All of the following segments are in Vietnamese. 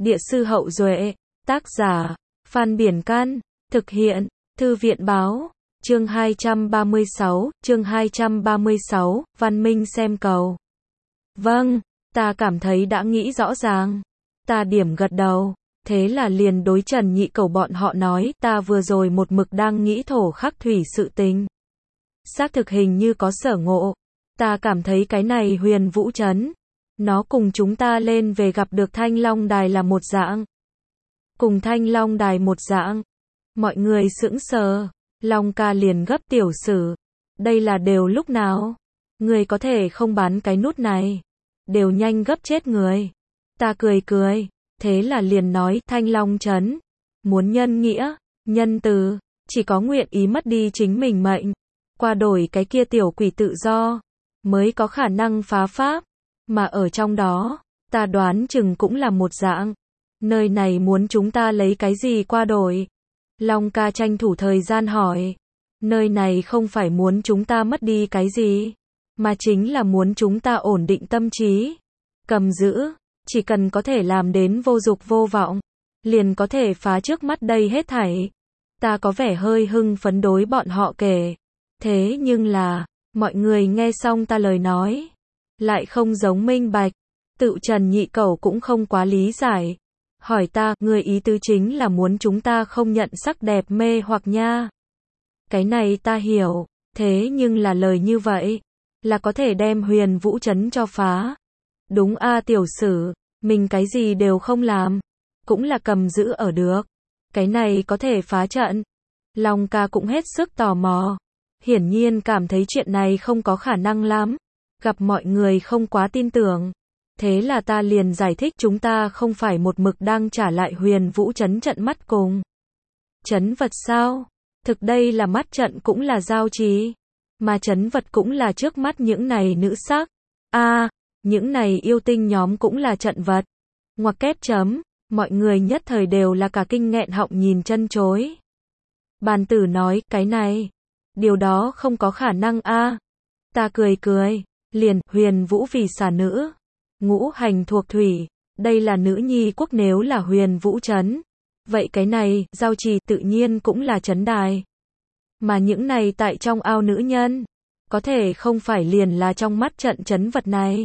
Địa sư Hậu Duệ, tác giả, Phan Biển Can, thực hiện, Thư viện Báo, chương 236, Văn Minh xem cầu. Vâng, ta cảm thấy đã nghĩ rõ ràng. Ta điểm gật đầu, thế là liền đối Trần Nhị Cẩu bọn họ nói, ta vừa rồi một mực đang nghĩ thổ khắc thủy sự tình. Xác thực hình như có sở ngộ. Ta cảm thấy cái này Huyền Vũ Trấn, nó cùng chúng ta lên về gặp được Thanh Long Đài là một dạng. Cùng Thanh Long Đài một dạng. Mọi người sững sờ. Long ca liền gấp, tiểu sử. Đây là đều lúc nào? Người có thể không bán cái nút này. Đều nhanh gấp chết người. Ta cười cười. Thế là liền nói, Thanh Long Trấn. Muốn nhân nghĩa, nhân từ. Chỉ có nguyện ý mất đi chính mình mệnh. Qua đổi cái kia tiểu quỷ tự do. Mới có khả năng phá pháp. Mà ở trong đó, ta đoán chừng cũng là một dạng. Nơi này muốn chúng ta lấy cái gì qua đổi? Long ca tranh thủ thời gian hỏi. Nơi này không phải muốn chúng ta mất đi cái gì, mà chính là muốn chúng ta ổn định tâm trí. Cầm giữ, chỉ cần có thể làm đến vô dục vô vọng, liền có thể phá trước mắt đây hết thảy. Ta có vẻ hơi hưng phấn đối bọn họ kể. Thế nhưng là, mọi người nghe xong ta lời nói, lại không giống minh bạch. Tự Trần Nhị Cẩu cũng không quá lý giải. Hỏi ta, người ý tứ chính là muốn chúng ta không nhận sắc đẹp mê hoặc nha. Cái này ta hiểu, thế nhưng là lời như vậy, là có thể đem Huyền Vũ Trấn cho phá. Đúng a tiểu sử, mình cái gì đều không làm, cũng là cầm giữ ở được. Cái này có thể phá trận. Long ca cũng hết sức tò mò. Hiển nhiên cảm thấy chuyện này không có khả năng lắm. Gặp mọi người không quá tin tưởng. Thế là ta liền giải thích chúng ta không phải một mực đang trả lại Huyền Vũ Trấn trận mắt cùng trấn vật sao? Thực đây là mắt trận cũng là giao trì, mà trấn vật cũng là trước mắt những này nữ sắc. Những này yêu tinh nhóm cũng là trận vật. Ngoặc kép chấm, mọi người nhất thời đều là cả kinh nghẹn họng nhìn chân chối. Bàn tử nói, cái này, điều đó không có khả năng a. Ta cười cười, liền, Huyền Vũ vì xà nữ. Ngũ hành thuộc thủy, đây là nữ nhi quốc, nếu là Huyền Vũ Trấn. Vậy cái này, giao trì tự nhiên cũng là trấn đài. Mà những này tại trong ao nữ nhân, có thể không phải liền là trong mắt trận trấn vật này.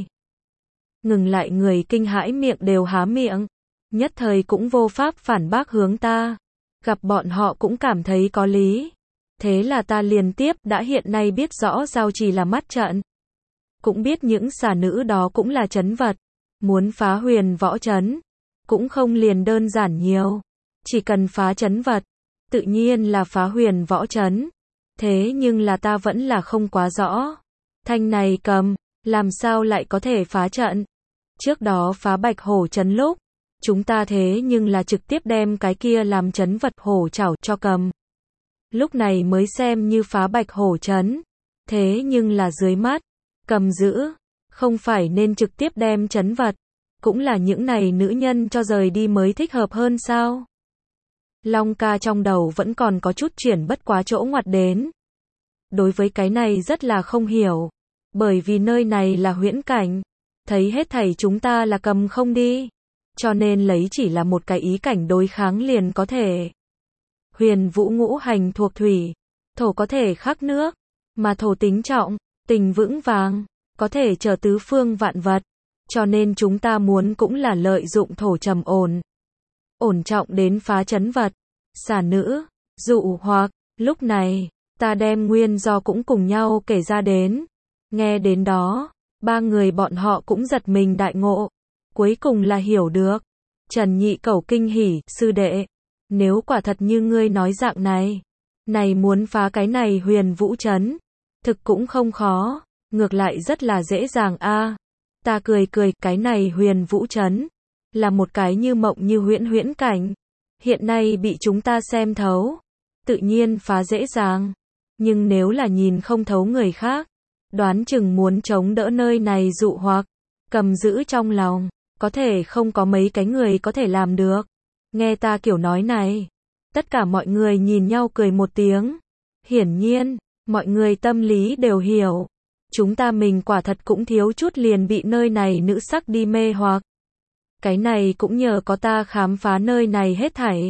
Ngừng lại người kinh hãi miệng đều há miệng. Nhất thời cũng vô pháp phản bác hướng ta. Gặp bọn họ cũng cảm thấy có lý. Thế là ta liền tiếp, đã hiện nay biết rõ giao trì là mắt trận. Cũng biết những xà nữ đó cũng là trấn vật. Muốn phá Huyền Võ Trấn, cũng không liền đơn giản nhiều. Chỉ cần phá trấn vật, tự nhiên là phá Huyền Võ Trấn. Thế nhưng là ta vẫn là không quá rõ. Thanh này cầm, làm sao lại có thể phá trận? Trước đó phá Bạch Hổ Trấn lúc, chúng ta thế nhưng là trực tiếp đem cái kia làm trấn vật hổ chảo cho cầm. Lúc này mới xem như phá Bạch Hổ Trấn. Thế nhưng là dưới mắt, cầm giữ, không phải nên trực tiếp đem trấn vật, cũng là những này nữ nhân cho rời đi mới thích hợp hơn sao? Long ca trong đầu vẫn còn có chút chuyển bất quá chỗ ngoặt đến. Đối với cái này rất là không hiểu, bởi vì nơi này là huyễn cảnh, thấy hết thảy chúng ta là cầm không đi, cho nên lấy chỉ là một cái ý cảnh đối kháng liền có thể. Huyền Vũ ngũ hành thuộc thủy, thổ có thể khắc nước, mà thổ tính trọng, tình vững vàng, có thể trở tứ phương vạn vật, cho nên chúng ta muốn cũng là lợi dụng thổ trầm ổn. Ổn trọng đến phá trấn vật, xà nữ, dụ hoặc, lúc này, ta đem nguyên do cũng cùng nhau kể ra đến. Nghe đến đó, ba người bọn họ cũng giật mình đại ngộ, cuối cùng là hiểu được. Trần Nhị Cẩu kinh hỉ, sư đệ, nếu quả thật như ngươi nói dạng này muốn phá cái này Huyền Vũ Trấn, thực cũng không khó, ngược lại rất là dễ dàng a. Ta cười cười, cái này Huyền Vũ Trấn là một cái như mộng như huyễn cảnh, hiện nay bị chúng ta xem thấu, tự nhiên phá dễ dàng, nhưng nếu là nhìn không thấu người khác, đoán chừng muốn chống đỡ nơi này dụ hoặc cầm giữ trong lòng, có thể không có mấy cái người có thể làm được. Nghe ta kiểu nói này, tất cả mọi người nhìn nhau cười một tiếng. Hiển nhiên, mọi người tâm lý đều hiểu. Chúng ta mình quả thật cũng thiếu chút liền bị nơi này nữ sắc đi mê hoặc. Cái này cũng nhờ có ta khám phá nơi này hết thảy.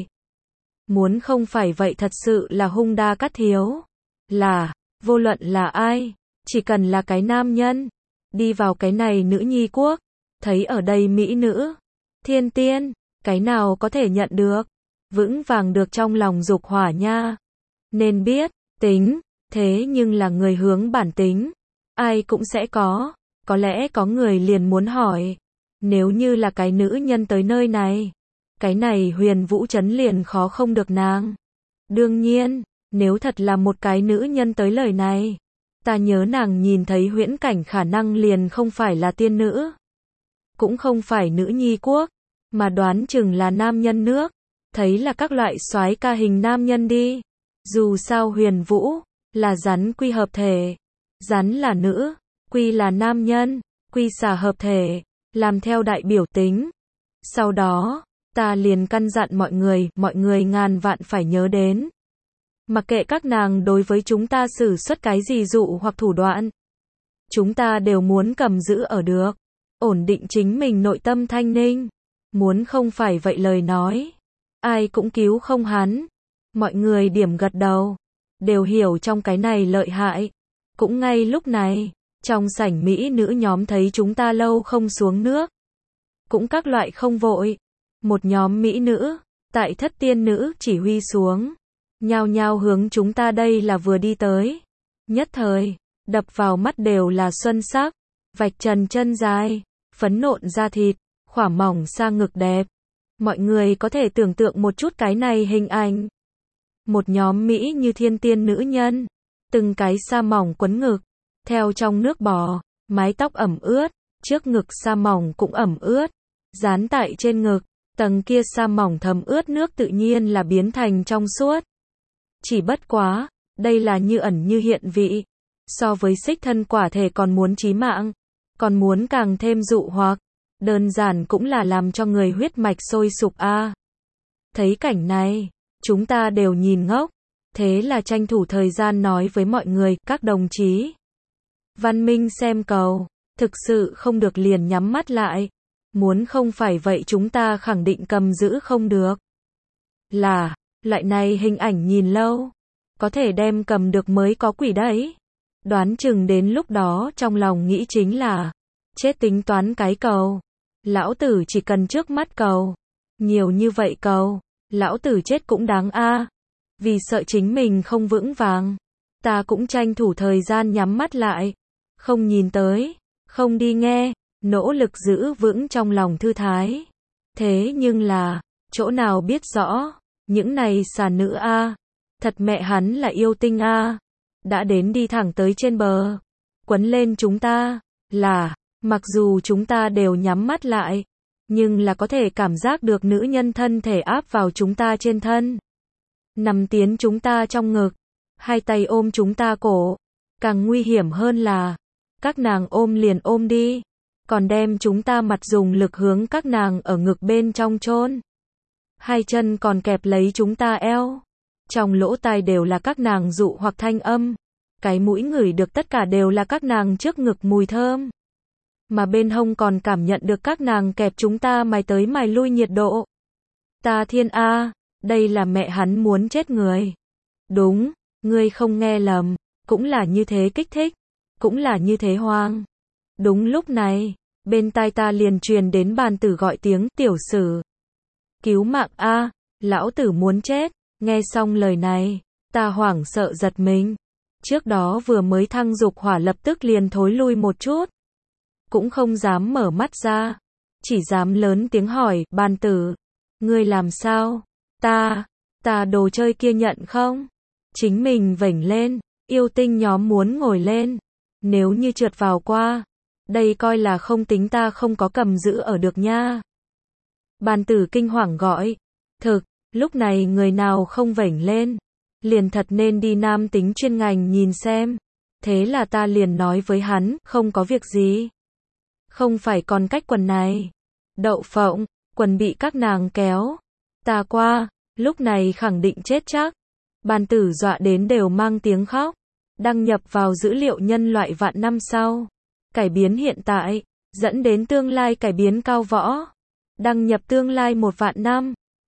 Muốn không phải vậy thật sự là hung đa cát thiếu. Là, vô luận là ai, chỉ cần là cái nam nhân, đi vào cái này nữ nhi quốc, thấy ở đây mỹ nữ, thiên tiên, cái nào có thể nhận được, vững vàng được trong lòng dục hỏa nha. Nên biết, tính, thế nhưng là người hướng bản tính, ai cũng sẽ có lẽ có người liền muốn hỏi, nếu như là cái nữ nhân tới nơi này, cái này Huyền Vũ Trấn liền khó không được nàng. Đương nhiên, nếu thật là một cái nữ nhân tới lời này, ta nhớ nàng nhìn thấy huyễn cảnh khả năng liền không phải là tiên nữ, cũng không phải nữ nhi quốc, mà đoán chừng là nam nhân nước, thấy là các loại soái ca hình nam nhân đi. Dù sao Huyền Vũ là rắn quy hợp thể, rắn là nữ, quy là nam nhân, quy xà hợp thể, làm theo đại biểu tính. Sau đó, ta liền căn dặn mọi người ngàn vạn phải nhớ đến. Mặc kệ các nàng đối với chúng ta sử xuất cái gì dụ hoặc thủ đoạn, chúng ta đều muốn cầm giữ ở được, ổn định chính mình nội tâm thanh ninh. Muốn không phải vậy lời nói, ai cũng cứu không hắn. Mọi người điểm gật đầu, đều hiểu trong cái này lợi hại. Cũng ngay lúc này, trong sảnh mỹ nữ nhóm thấy chúng ta lâu không xuống nước, cũng các loại không vội. Một nhóm mỹ nữ, tại thất tiên nữ chỉ huy xuống, nhao nhao hướng chúng ta đây là vừa đi tới. Nhất thời, đập vào mắt đều là xuân sắc, vạch trần chân dài, phấn nộn da thịt, khỏa mỏng sa ngực đẹp. Mọi người có thể tưởng tượng một chút cái này hình ảnh. Một nhóm mỹ như thiên tiên nữ nhân, từng cái sa mỏng quấn ngực, theo trong nước bò, mái tóc ẩm ướt, trước ngực sa mỏng cũng ẩm ướt, dán tại trên ngực, tầng kia sa mỏng thấm ướt nước tự nhiên là biến thành trong suốt. Chỉ bất quá, đây là như ẩn như hiện vị, so với xích thân quả thể còn muốn chí mạng, còn muốn càng thêm dụ hoặc, đơn giản cũng là làm cho người huyết mạch sôi sục a. Thấy cảnh này, chúng ta đều nhìn ngốc, thế là tranh thủ thời gian nói với mọi người, các đồng chí. Văn minh xem cầu, thực sự không được liền nhắm mắt lại, muốn không phải vậy chúng ta khẳng định cầm giữ không được. Là, loại này hình ảnh nhìn lâu, có thể đem cầm được mới có quỷ đấy. Đoán chừng đến lúc đó trong lòng nghĩ chính là, chết tính toán cái cầu. Lão tử chỉ cần trước mắt cầu. Nhiều như vậy cầu, lão tử chết cũng đáng a. Vì sợ chính mình không vững vàng, ta cũng tranh thủ thời gian nhắm mắt lại, không nhìn tới, không đi nghe, nỗ lực giữ vững trong lòng thư thái. Thế nhưng là, chỗ nào biết rõ, những này xà nữ a, thật mẹ hắn là yêu tinh a, đã đến đi thẳng tới trên bờ, quấn lên chúng ta, là, mặc dù chúng ta đều nhắm mắt lại, nhưng là có thể cảm giác được nữ nhân thân thể áp vào chúng ta trên thân, nằm tiến chúng ta trong ngực, hai tay ôm chúng ta cổ, càng nguy hiểm hơn là, các nàng ôm liền ôm đi, còn đem chúng ta mặt dùng lực hướng các nàng ở ngực bên trong chôn. Hai chân còn kẹp lấy chúng ta eo. Trong lỗ tai đều là các nàng dụ hoặc thanh âm. Cái mũi ngửi được tất cả đều là các nàng trước ngực mùi thơm. Mà bên hông còn cảm nhận được các nàng kẹp chúng ta mài tới mài lui nhiệt độ. Ta thiên a, đây là mẹ hắn muốn chết người. Đúng, ngươi không nghe lầm, cũng là như thế kích thích, cũng là như thế hoang. Đúng lúc này, bên tai ta liền truyền đến bàn tử gọi tiếng, tiểu sử. Cứu mạng a, lão tử muốn chết. Nghe xong lời này, ta hoảng sợ giật mình. Trước đó vừa mới thăng dục hỏa lập tức liền thối lui một chút. Cũng không dám mở mắt ra. Chỉ dám lớn tiếng hỏi, bàn tử. Ngươi làm sao? Ta đồ chơi kia nhận không? Chính mình vểnh lên, yêu tinh nhóm muốn ngồi lên. Nếu như trượt vào qua, đây coi là không tính ta không có cầm giữ ở được nha. Bàn tử kinh hoàng gọi. Thực, lúc này người nào không vểnh lên, liền thật nên đi nam tính chuyên ngành nhìn xem. Thế là ta liền nói với hắn, không có việc gì. Không phải còn cách quần này. Đậu phộng, quần bị các nàng kéo. Ta qua, lúc này khẳng định chết chắc. Bàn tử dọa đến đều mang tiếng khóc. Đăng nhập vào dữ liệu nhân loại vạn năm sau. Cải biến hiện tại, dẫn đến tương lai cải biến cao võ. Đăng nhập tương lai 1 vạn năm.